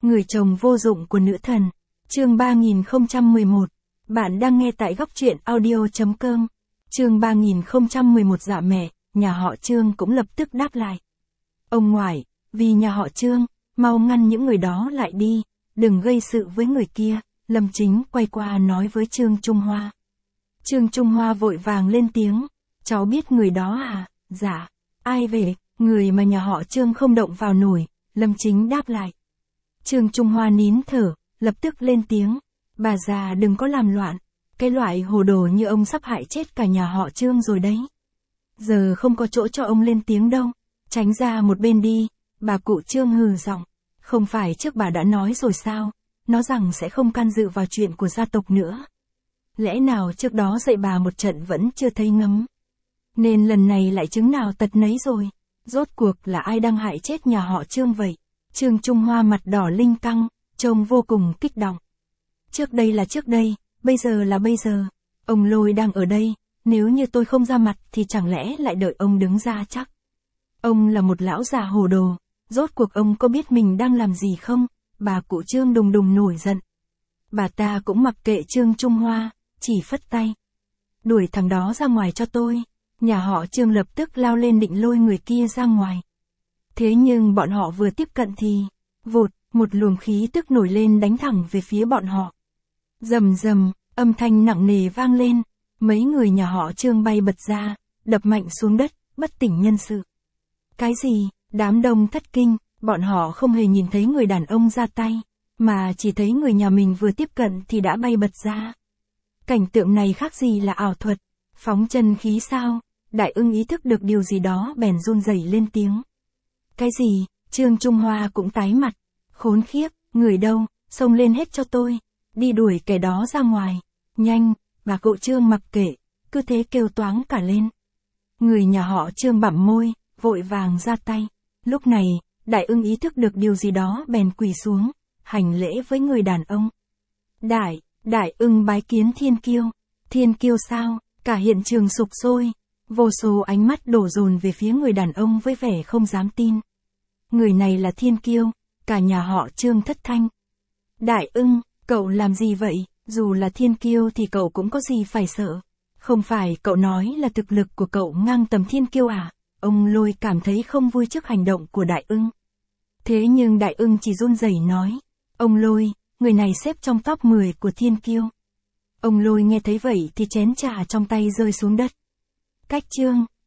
Người chồng vô dụng của nữ thần. Chương 3011. Bạn đang nghe tại góc truyện audio.com. Chương 3011 dạ mẹ, nhà họ Trương cũng lập tức đáp lại. Ông ngoại, vì nhà họ Trương, mau ngăn những người đó lại đi, đừng gây sự với người kia. Lâm Chính quay qua nói với Trương Trung Hoa. Trương Trung Hoa vội vàng lên tiếng, cháu biết người đó à? Dạ. Ai về? Người mà nhà họ Trương không động vào nổi. Lâm Chính đáp lại. Trương Trung Hoa nín thở, lập tức lên tiếng. Bà già đừng có làm loạn. Cái loại hồ đồ như ông sắp hại chết cả nhà họ Trương rồi đấy. Giờ không có chỗ cho ông lên tiếng đâu. Tránh ra một bên đi. Bà cụ Trương hừ giọng. Không phải trước bà đã nói rồi sao? Nó rằng sẽ không can dự vào chuyện của gia tộc nữa. Lẽ nào trước đó dạy bà một trận vẫn chưa thấy ngấm. Nên lần này lại chứng nào tật nấy rồi. Rốt cuộc là ai đang hại chết nhà họ Trương vậy? Trương Trung Hoa mặt đỏ linh căng, trông vô cùng kích động. Trước đây là trước đây, bây giờ là bây giờ. Ông Lôi đang ở đây, nếu như tôi không ra mặt thì chẳng lẽ lại đợi ông đứng ra chắc. Ông là một lão già hồ đồ, rốt cuộc ông có biết mình đang làm gì không? Bà cụ Trương đùng đùng nổi giận. Bà ta cũng mặc kệ Trương Trung Hoa, chỉ phất tay. Đuổi thằng đó ra ngoài cho tôi. Nhà họ Trương lập tức lao lên định lôi người kia ra ngoài. Thế nhưng bọn họ vừa tiếp cận thì, vụt, một luồng khí tức nổi lên đánh thẳng về phía bọn họ. Rầm rầm, âm thanh nặng nề vang lên, mấy người nhà họ Trương bay bật ra, đập mạnh xuống đất, bất tỉnh nhân sự. Cái gì? Đám đông thất kinh, bọn họ không hề nhìn thấy người đàn ông ra tay, mà chỉ thấy người nhà mình vừa tiếp cận thì đã bay bật ra. Cảnh tượng này khác gì là ảo thuật, phóng chân khí sao? Đại Ưng ý thức được điều gì đó bèn run rẩy lên tiếng. Cái gì? Trương Trung Hoa cũng tái mặt. Khốn khiếp, người đâu, xông lên hết cho tôi. Đi đuổi kẻ đó ra ngoài. Nhanh, bà cụ Trương mặc kệ, cứ thế kêu toáng cả lên. Người nhà họ Trương bặm môi, vội vàng ra tay. Lúc này, Đại Ưng ý thức được điều gì đó bèn quỳ xuống, hành lễ với người đàn ông. Đại Ưng bái kiến Thiên Kiêu. Thiên Kiêu sao? Cả hiện trường sục sôi. Vô số ánh mắt đổ dồn về phía người đàn ông với vẻ không dám tin. Người này là Thiên Kiêu, cả nhà họ Trương thất thanh. Đại Ưng, cậu làm gì vậy? Dù là Thiên Kiêu thì cậu cũng có gì phải sợ. Không phải cậu nói là thực lực của cậu ngang tầm Thiên Kiêu à? Ông Lôi cảm thấy không vui trước hành động của Đại Ưng. Thế nhưng Đại Ưng chỉ run rẩy nói. Ông Lôi, người này xếp trong top 10 của Thiên Kiêu. Ông Lôi nghe thấy vậy thì chén trà trong tay rơi xuống đất. Cách Trương